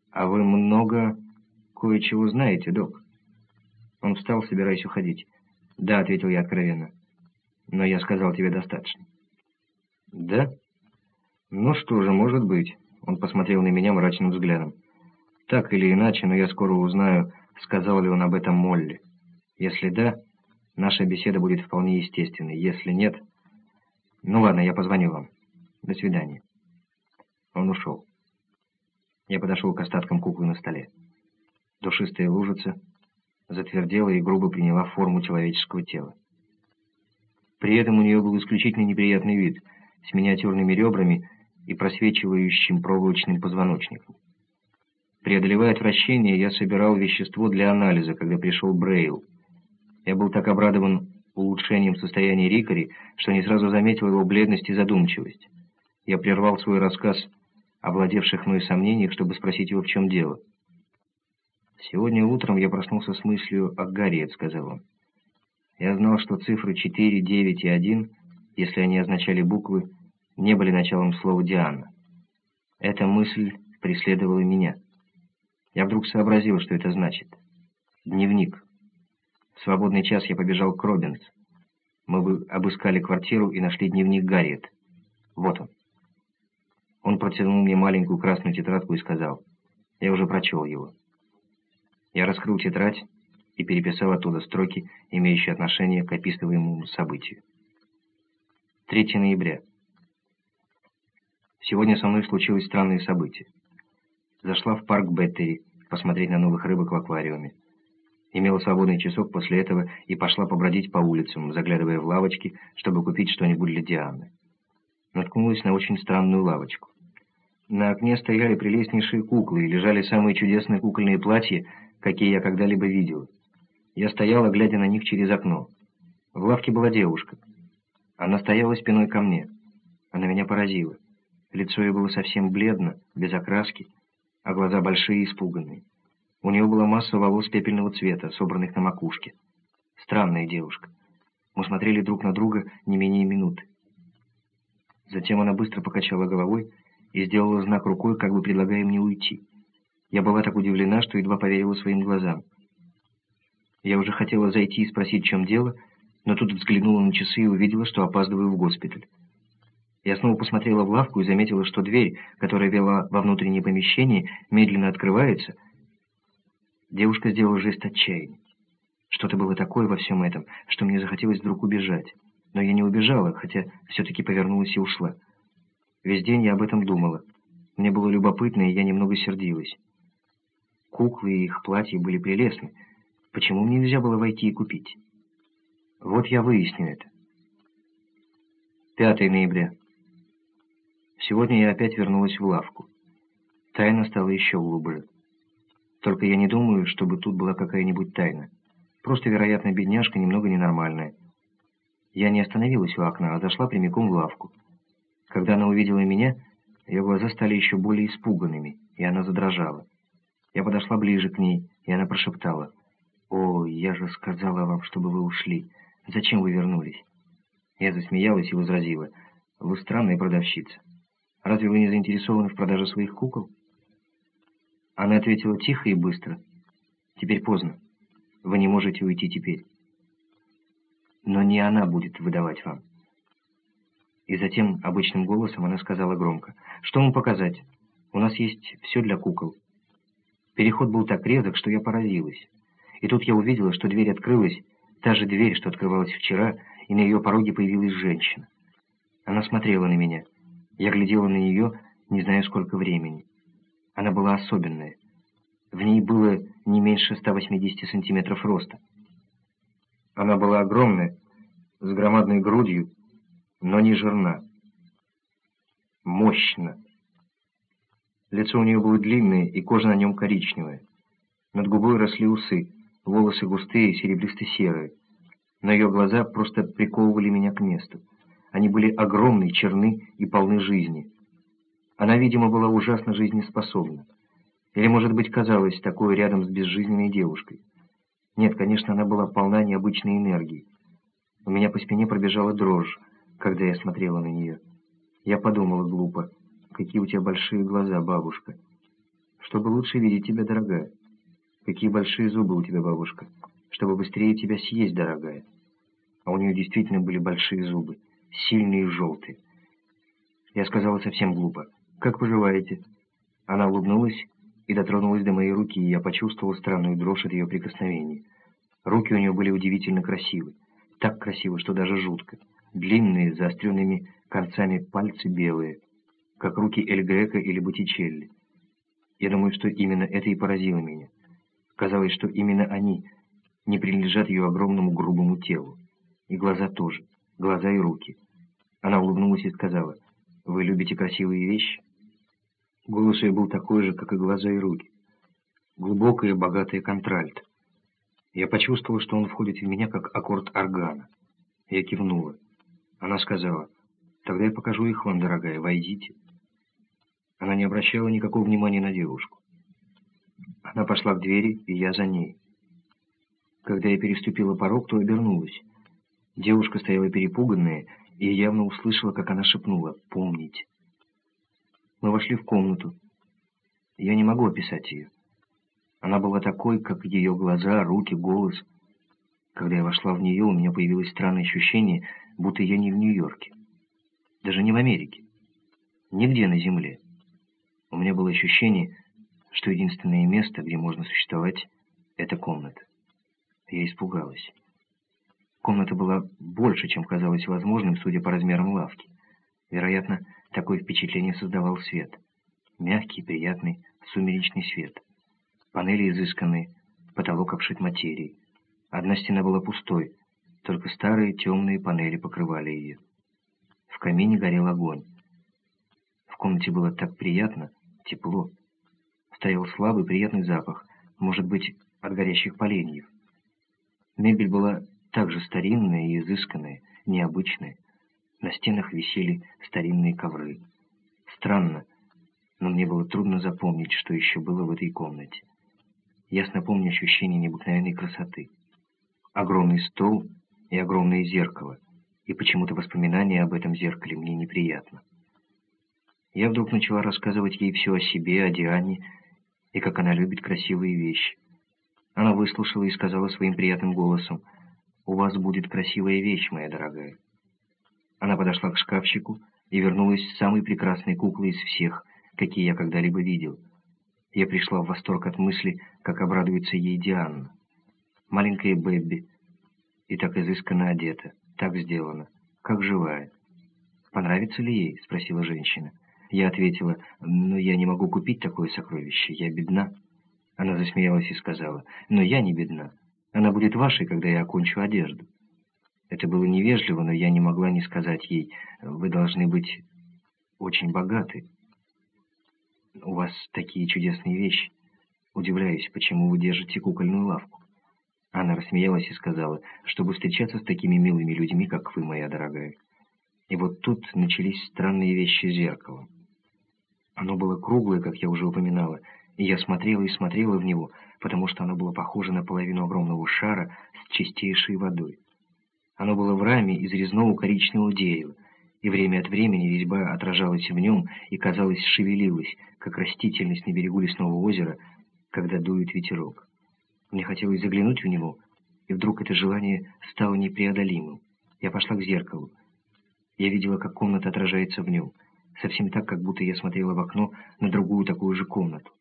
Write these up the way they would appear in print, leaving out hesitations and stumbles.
«А вы много кое-чего знаете, док?» Он встал, собираясь уходить. «Да», — ответил я откровенно. «Но я сказал тебе достаточно». «Да? Ну что же, может быть». Он посмотрел на меня мрачным взглядом. «Так или иначе, но я скоро узнаю, сказал ли он об этом Молли. Если да, наша беседа будет вполне естественной. Если нет... Ну ладно, я позвоню вам. До свидания». Он ушел. Я подошел к остаткам куклы на столе. Душистая лужица затвердела и грубо приняла форму человеческого тела. При этом у нее был исключительно неприятный вид, с миниатюрными ребрами и просвечивающим проволочным позвоночником. Преодолевая отвращение, я собирал вещество для анализа, когда пришел Брейл. Я был так обрадован улучшением состояния Рикари, что не сразу заметил его бледность и задумчивость. Я прервал свой рассказ о владевших мной сомнениях, чтобы спросить его, в чем дело. «Сегодня утром я проснулся с мыслью о Гарриет», — сказал он. «Я знал, что цифры 4, 9 и 1, если они означали буквы, не были началом слова «Диана». Эта мысль преследовала меня. Я вдруг сообразил, что это значит. Дневник. В свободный час я побежал к Робинс. Мы бы обыскали квартиру и нашли дневник Гарриет. Вот он». Он протянул мне маленькую красную тетрадку и сказал: «Я уже прочел его». Я раскрыл тетрадь и переписал оттуда строки, имеющие отношение к описываемому событию. 3 ноября. Сегодня со мной случилось странное событие. Зашла в парк Беттери посмотреть на новых рыбок в аквариуме. Имела свободный часок после этого и пошла побродить по улицам, заглядывая в лавочки, чтобы купить что-нибудь для Дианы. Наткнулась на очень странную лавочку. На окне стояли прелестнейшие куклы и лежали самые чудесные кукольные платья, какие я когда-либо видел. Я стояла, глядя на них через окно. В лавке была девушка. Она стояла спиной ко мне. Она меня поразила. Лицо ее было совсем бледно, без окраски, а глаза большие и испуганные. У нее была масса волос пепельного цвета, собранных на макушке. Странная девушка. Мы смотрели друг на друга не менее минуты. Затем она быстро покачала головой и сделала знак рукой, как бы предлагая мне уйти. Я была так удивлена, что едва поверила своим глазам. Я уже хотела зайти и спросить, в чем дело, но тут взглянула на часы и увидела, что опаздываю в госпиталь. Я снова посмотрела в лавку и заметила, что дверь, которая вела во внутреннее помещение, медленно открывается. Девушка сделала жест отчаяния. Что-то было такое во всем этом, что мне захотелось вдруг убежать. Но я не убежала, хотя все-таки повернулась и ушла. Весь день я об этом думала. Мне было любопытно, и я немного сердилась. Куклы и их платья были прелестны. Почему мне нельзя было войти и купить? Вот я выясню это. 5 ноября. Сегодня я опять вернулась в лавку. Тайна стала еще глубже. Только я не думаю, чтобы тут была какая-нибудь тайна. Просто, вероятно, бедняжка немного ненормальная. Я не остановилась у окна, а зашла прямиком в лавку. Когда она увидела меня, ее глаза стали еще более испуганными, и она задрожала. Я подошла ближе к ней, и она прошептала: «О, я же сказала вам, чтобы вы ушли. Зачем вы вернулись?» Я засмеялась и возразила: «Вы странная продавщица. Разве вы не заинтересованы в продаже своих кукол?» Она ответила тихо и быстро: «Теперь поздно. Вы не можете уйти теперь. Но не она будет выдавать вам». И затем обычным голосом она сказала громко: «Что вам показать? У нас есть все для кукол». Переход был так резок, что я поразилась. И тут я увидела, что дверь открылась, та же дверь, что открывалась вчера, и на ее пороге появилась женщина. Она смотрела на меня. Я глядела на нее, не знаю сколько времени. Она была особенная. В ней было не меньше 180 сантиметров роста. Она была огромная, с громадной грудью, но не жирна. Мощно. Лицо у нее было длинное, и кожа на нем коричневая. Над губой росли усы, волосы густые, серебристо-серые. Но ее глаза просто приковывали меня к месту. Они были огромны, черны и полны жизни. Она, видимо, была ужасно жизнеспособна. Или, может быть, казалась такой рядом с безжизненной девушкой. Нет, конечно, она была полна необычной энергии. У меня по спине пробежала дрожь, когда я смотрела на нее. Я подумала глупо: «Какие у тебя большие глаза, бабушка! «Чтобы лучше видеть тебя, дорогая». «Какие большие зубы у тебя, бабушка». «Чтобы быстрее тебя съесть, дорогая». А у нее действительно были большие зубы, сильные и желтые. Я сказала совсем глупо: «Как поживаете?» Она улыбнулась и дотронулась до моей руки, и я почувствовал странную дрожь от ее прикосновений. Руки у нее были удивительно красивы. Так красивы, что даже жутко. Длинные, с заостренными концами пальцы белые, как руки Эль Греко или Боттичелли. Я думаю, что именно это и поразило меня. Казалось, что именно они не принадлежат ее огромному грубому телу. И глаза тоже. Глаза и руки. Она улыбнулась и сказала: «Вы любите красивые вещи?» Голос ее был такой же, как и глаза и руки. Глубокая и богатая контральт. Я почувствовал, что он входит в меня, как аккорд органа. Я кивнула. Она сказала: «Тогда я покажу их вам, дорогая, войдите». Она не обращала никакого внимания на девушку. Она пошла к двери, и я за ней. Когда я переступила порог, то обернулась. Девушка стояла перепуганная, и я явно услышала, как она шепнула: «Помните». Мы вошли в комнату. Я не могу описать ее. Она была такой, как ее глаза, руки, голос. Когда я вошла в нее, у меня появилось странное ощущение, будто я не в Нью-Йорке. Даже не в Америке. Нигде на земле. У меня было ощущение, что единственное место, где можно существовать, это комната. Я испугалась. Комната была больше, чем казалось возможным, судя по размерам лавки. Вероятно, такое впечатление создавал свет. Мягкий, приятный, сумеречный свет. Панели изысканные, потолок обшит материей. Одна стена была пустой, только старые темные панели покрывали ее. В камине горел огонь. В комнате было так приятно, тепло. Стоял слабый приятный запах, может быть, от горящих поленьев. Мебель была также старинная и изысканная, необычная. На стенах висели старинные ковры. Странно, но мне было трудно запомнить, что еще было в этой комнате. Ясно помню ощущение необыкновенной красоты. Огромный стол и огромное зеркало, и почему-то воспоминание об этом зеркале мне неприятно. Я вдруг начала рассказывать ей все о себе, о Диане, и как она любит красивые вещи. Она выслушала и сказала своим приятным голосом: «У вас будет красивая вещь, моя дорогая». Она подошла к шкафчику и вернулась с самой прекрасной куклой из всех, какие я когда-либо видел. Я пришла в восторг от мысли, как обрадуется ей Диана. Маленькая Бэбби, и так изысканно одета, так сделана, как живая. «Понравится ли ей?» — спросила женщина. Я ответила: «Но я не могу купить такое сокровище, я бедна». Она засмеялась и сказала: «Но я не бедна. Она будет вашей, когда я окончу одежду». Это было невежливо, но я не могла не сказать ей: «Вы должны быть очень богаты. У вас такие чудесные вещи. Удивляюсь, почему вы держите кукольную лавку». Она рассмеялась и сказала: «Чтобы встречаться с такими милыми людьми, как вы, моя дорогая». И вот тут начались странные вещи с зеркалом. Оно было круглое, как я уже упоминала, и я смотрела и смотрела в него, потому что оно было похоже на половину огромного шара с чистейшей водой. Оно было в раме из резного коричневого дерева, и время от времени резьба отражалась в нем и, казалось, шевелилась, как растительность на берегу лесного озера, когда дует ветерок. Мне хотелось заглянуть в него, и вдруг это желание стало непреодолимым. Я пошла к зеркалу. Я видела, как комната отражается в нем, совсем так, как будто я смотрела в окно на другую такую же комнату.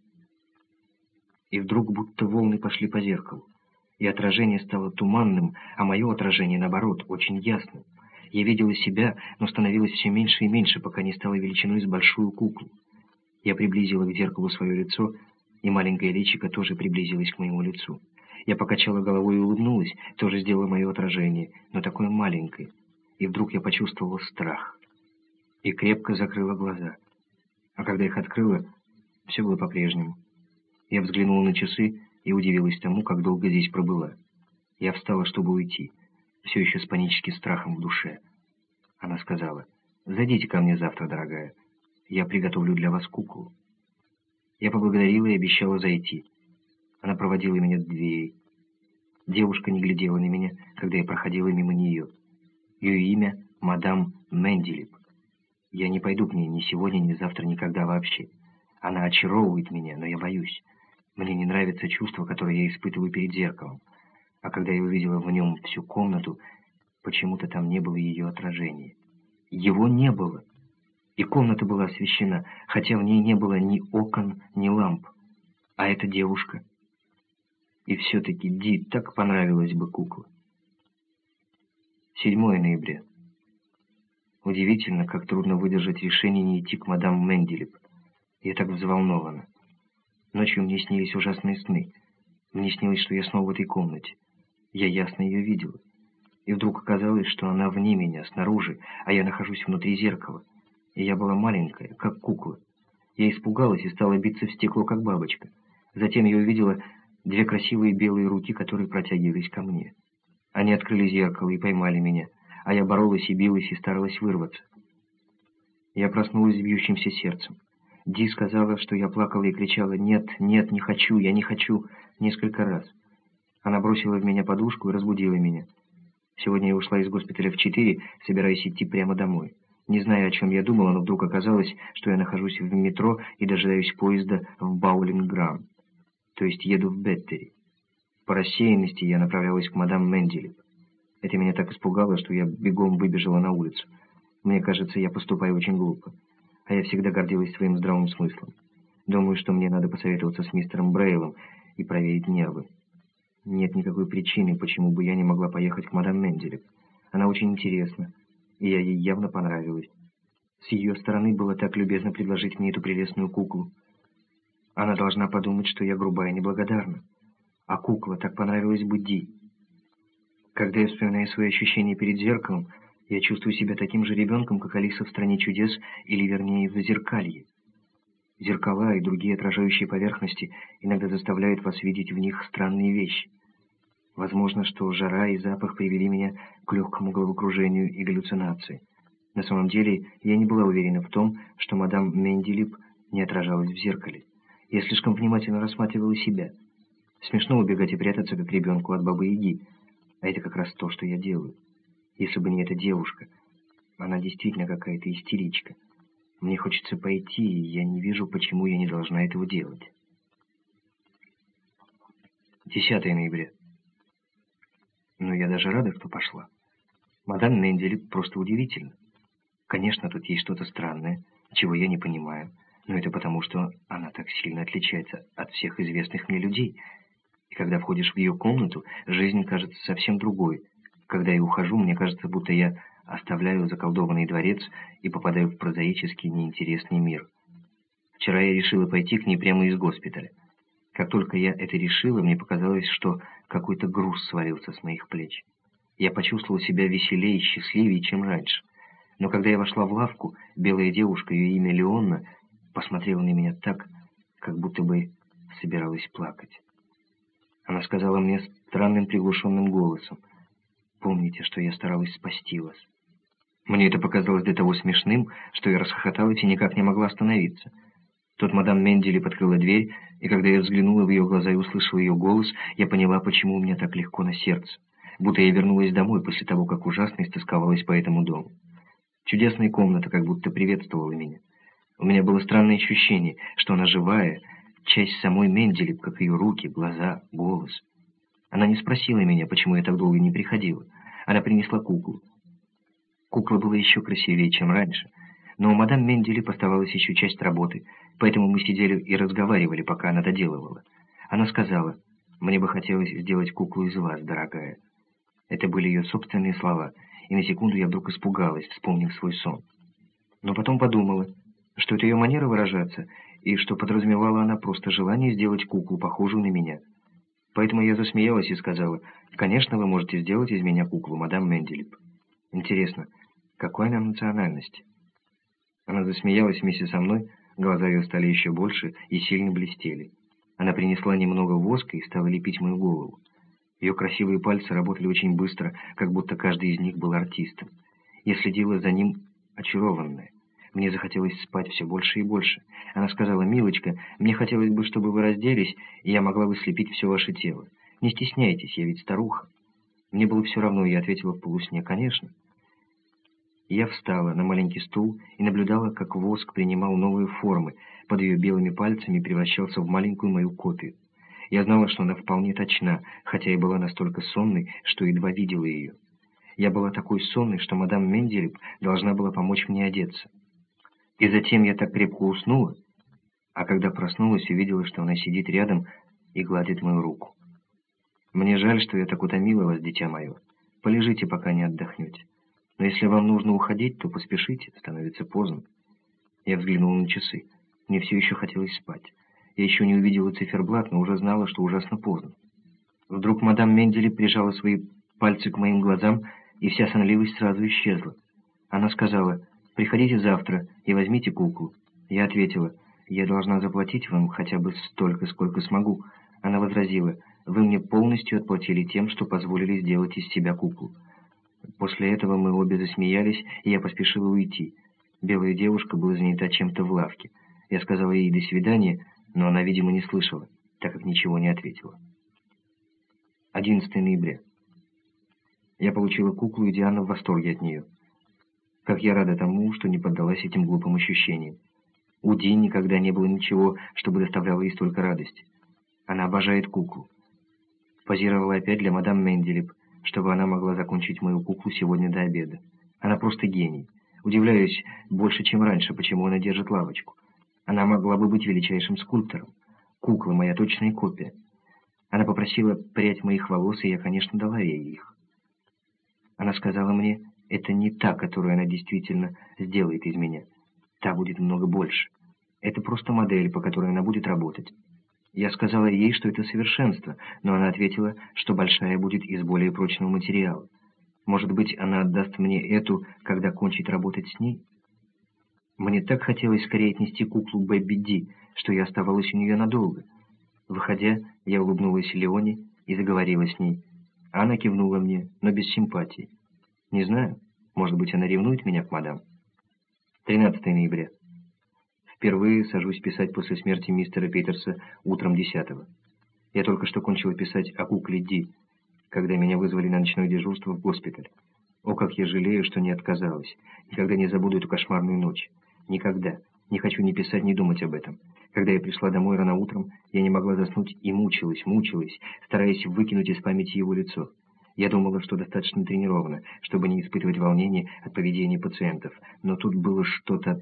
И вдруг будто волны пошли по зеркалу, и отражение стало туманным, а мое отражение, наоборот, очень ясным. Я видела себя, но становилось все меньше и меньше, пока не стало величиной с большую куклу. Я приблизила к зеркалу свое лицо, и маленькое личико тоже приблизилось к моему лицу. Я покачала головой и улыбнулась, тоже сделала мое отражение, но такое маленькое. И вдруг я почувствовала страх. И крепко закрыла глаза. А когда их открыла, все было по-прежнему. Я взглянула на часы и удивилась тому, как долго здесь пробыла. Я встала, чтобы уйти, все еще с паническим страхом в душе. Она сказала: «Зайдите ко мне завтра, дорогая. Я приготовлю для вас куклу». Я поблагодарила и обещала зайти. Она проводила меня до дверей. Девушка не глядела на меня, когда я проходила мимо нее. Ее имя мадам Менделип. Я не пойду к ней ни сегодня, ни завтра, никогда вообще. Она очаровывает меня, но я боюсь. Мне не нравится чувство, которое я испытываю перед зеркалом. А когда я увидела в нем всю комнату, почему-то там не было ее отражения. Его не было. И комната была освещена, хотя в ней не было ни окон, ни ламп. А эта девушка. И все-таки Ди так понравилась бы кукла. 7 ноября. Удивительно, как трудно выдержать решение не идти к мадам Менделип. Я так взволнована. Ночью мне снились ужасные сны. Мне снилось, что я снова в этой комнате. Я ясно ее видела. И вдруг оказалось, что она вне меня, снаружи, а я нахожусь внутри зеркала. И я была маленькая, как кукла. Я испугалась и стала биться в стекло, как бабочка. Затем я увидела 2 красивые белые руки, которые протягивались ко мне. Они открыли зеркало и поймали меня, а я боролась и билась и старалась вырваться. Я проснулась с бьющимся сердцем. Ди сказала, что я плакала и кричала «Нет, нет, не хочу, я не хочу» несколько раз. Она бросила в меня подушку и разбудила меня. Сегодня я ушла из госпиталя в 4, собираясь идти прямо домой. Не зная, о чем я думала, но вдруг оказалось, что я нахожусь в метро и дожидаюсь поезда в Боулинг-Граунд, то есть еду в Беттери. По рассеянности я направлялась к мадам Менделип. Это меня так испугало, что я бегом выбежала на улицу. Мне кажется, я поступаю очень глупо. А я всегда гордилась своим здравым смыслом. Думаю, что мне надо посоветоваться с мистером Брейлом и проверить нервы. Нет никакой причины, почему бы я не могла поехать к мадам Менделип. Она очень интересна, и я ей явно понравилась. С ее стороны было так любезно предложить мне эту прелестную куклу. Она должна подумать, что я грубая и неблагодарна. А кукла так понравилась бы Ди. Когда я вспоминаю свои ощущения перед зеркалом, я чувствую себя таким же ребенком, как Алиса в «Стране чудес», или вернее в «Зазеркалье». Зеркала и другие отражающие поверхности иногда заставляют вас видеть в них странные вещи. Возможно, что жара и запах привели меня к легкому головокружению и галлюцинации. На самом деле, я не была уверена в том, что мадам Менделип не отражалась в зеркале. Я слишком внимательно рассматривала себя. Смешно убегать и прятаться, как ребенку от Бабы-Яги. А это как раз то, что я делаю. Если бы не эта девушка, она действительно какая-то истеричка. Мне хочется пойти, и я не вижу, почему я не должна этого делать. 10 ноября. Но я даже рада, что пошла. Мадам Менделип просто удивительна. Конечно, тут есть что-то странное, чего я не понимаю, но это потому, что она так сильно отличается от всех известных мне людей. И когда входишь в ее комнату, жизнь кажется совсем другой. Когда я ухожу, мне кажется, будто я оставляю заколдованный дворец и попадаю в прозаический, неинтересный мир. Вчера я решила пойти к ней прямо из госпиталя. Как только я это решила, мне показалось, что какой-то груз свалился с моих плеч. Я почувствовала себя веселее и счастливее, чем раньше. Но когда я вошла в лавку, белая девушка, ее имя Леонна, посмотрела на меня так, как будто бы собиралась плакать. Она сказала мне странным приглушенным голосом: «Помните, что я старалась спасти вас». Мне это показалось до того смешным, что я расхохоталась и никак не могла остановиться. Тут мадам Менделип открыла дверь, и когда я взглянула в ее глаза и услышала ее голос, я поняла, почему у меня так легко на сердце. Будто я вернулась домой после того, как ужасно истосковалась по этому дому. Чудесная комната как будто приветствовала меня. У меня было странное ощущение, что она живая, часть самой Менделип, как ее руки, глаза, голос. Она не спросила меня, почему я так долго не приходила. Она принесла куклу. Кукла была еще красивее, чем раньше, но у мадам Менделип оставалась еще часть работы, поэтому мы сидели и разговаривали, пока она доделывала. Она сказала: «Мне бы хотелось сделать куклу из вас, дорогая». Это были ее собственные слова, и на секунду я вдруг испугалась, вспомнив свой сон. Но потом подумала, что это ее манера выражаться, и что подразумевала она просто желание сделать куклу, похожую на меня. Поэтому я засмеялась и сказала: «Конечно, вы можете сделать из меня куклу, мадам Менделип. Интересно, какой она национальности?» Она засмеялась вместе со мной, глаза ее стали еще больше и сильно блестели. Она принесла немного воска и стала лепить мою голову. Ее красивые пальцы работали очень быстро, как будто каждый из них был артистом. Я следила за ним, очарованная. Мне захотелось спать все больше и больше. Она сказала: «Милочка, мне хотелось бы, чтобы вы разделись, и я могла бы слепить все ваше тело. Не стесняйтесь, я ведь старуха». Мне было все равно, и я ответила в полусне: «Конечно». Я встала на маленький стул и наблюдала, как воск принимал новые формы, под ее белыми пальцами превращался в маленькую мою копию. Я знала, что она вполне точна, хотя и была настолько сонной, что едва видела ее. Я была такой сонной, что мадам Менделеб должна была помочь мне одеться. И затем я так крепко уснула, а когда проснулась, увидела, что она сидит рядом и гладит мою руку. «Мне жаль, что я так утомила вас, дитя мое. Полежите, пока не отдохнете. Но если вам нужно уходить, то поспешите, становится поздно». Я взглянула на часы. Мне все еще хотелось спать. Я еще не увидела циферблат, но уже знала, что ужасно поздно. Вдруг мадам Менделеб прижала свои пальцы к моим глазам, и вся сонливость сразу исчезла. Она сказала: «Приходите завтра и возьмите куклу». Я ответила: «Я должна заплатить вам хотя бы столько, сколько смогу». Она возразила: «Вы мне полностью отплатили тем, что позволили сделать из себя куклу». После этого мы обе засмеялись, и я поспешила уйти. Белая девушка была занята чем-то в лавке. Я сказала ей «до свидания», но она, видимо, не слышала, так как ничего не ответила. 11 ноября. Я получила куклу, и Диана в восторге от нее. Как я рада тому, что не поддалась этим глупым ощущениям. У Ди никогда не было ничего, чтобы доставляло ей столько радости. Она обожает куклу. Позировала опять для мадам Менделеб, чтобы она могла закончить мою куклу сегодня до обеда. Она просто гений. Удивляюсь больше, чем раньше, почему она держит лавочку. Она могла бы быть величайшим скульптором. Кукла — моя точная копия. Она попросила прядь моих волос, и я, конечно, дала ей их. Она сказала мне, это не та, которую она действительно сделает из меня. Та будет много больше. Это просто модель, по которой она будет работать. Я сказала ей, что это совершенство, но она ответила, что большая будет из более прочного материала. Может быть, она отдаст мне эту, когда кончит работать с ней? Мне так хотелось скорее отнести куклу Бэбби Ди, что я оставалась у нее надолго. Выходя, я улыбнулась Леоне и заговорила с ней. Она кивнула мне, но без симпатии. Не знаю, может быть, она ревнует меня к мадам. 13 ноября. Впервые сажусь писать после смерти мистера Питерса утром 10-го. Я только что кончила писать о кукле Ди, когда меня вызвали на ночное дежурство в госпиталь. О, как я жалею, что не отказалась. Никогда не забуду эту кошмарную ночь. Никогда. Не хочу ни писать, ни думать об этом. Когда я пришла домой рано утром, я не могла заснуть и мучилась, стараясь выкинуть из памяти его лицо. Я думала, что достаточно тренирована, чтобы не испытывать волнения от поведения пациентов, но тут было что-то...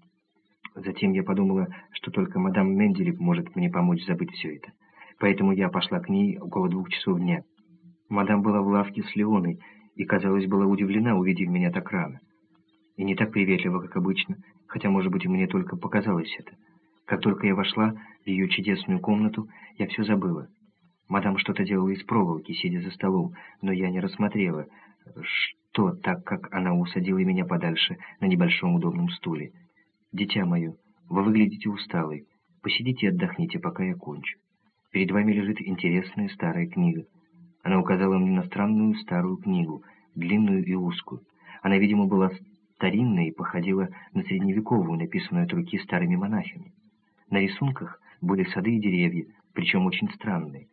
Затем я подумала, что только мадам Менделеб может мне помочь забыть все это. Поэтому я пошла к ней около 2 часов дня. Мадам была в лавке с Леоной и, казалось, была удивлена, увидев меня так рано. И не так приветливо, как обычно, хотя, может быть, и мне только показалось это. Как только я вошла в ее чудесную комнату, я все забыла. Мадам что-то делала из проволоки, сидя за столом, но я не рассмотрела, что, так как она усадила меня подальше на небольшом удобном стуле. «Дитя мое, вы выглядите усталой. Посидите и отдохните, пока я кончу. Перед вами лежит интересная старая книга». Она указала мне на странную старую книгу, длинную и узкую. Она, видимо, была старинная и походила на средневековую, написанную от руки старыми монахами. На рисунках были сады и деревья, причем очень странные.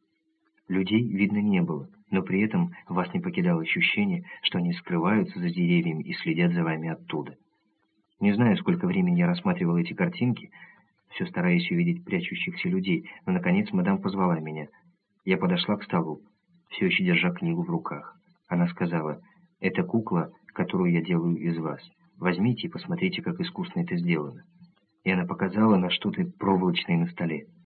Людей видно не было, но при этом вас не покидало ощущение, что они скрываются за деревьями и следят за вами оттуда. Не знаю, сколько времени я рассматривал эти картинки, все стараясь увидеть прячущихся людей, но, наконец, мадам позвала меня. Я подошла к столу, все еще держа книгу в руках. Она сказала: «Это кукла, которую я делаю из вас. Возьмите и посмотрите, как искусно это сделано». И она показала на что-то проволочное на столе.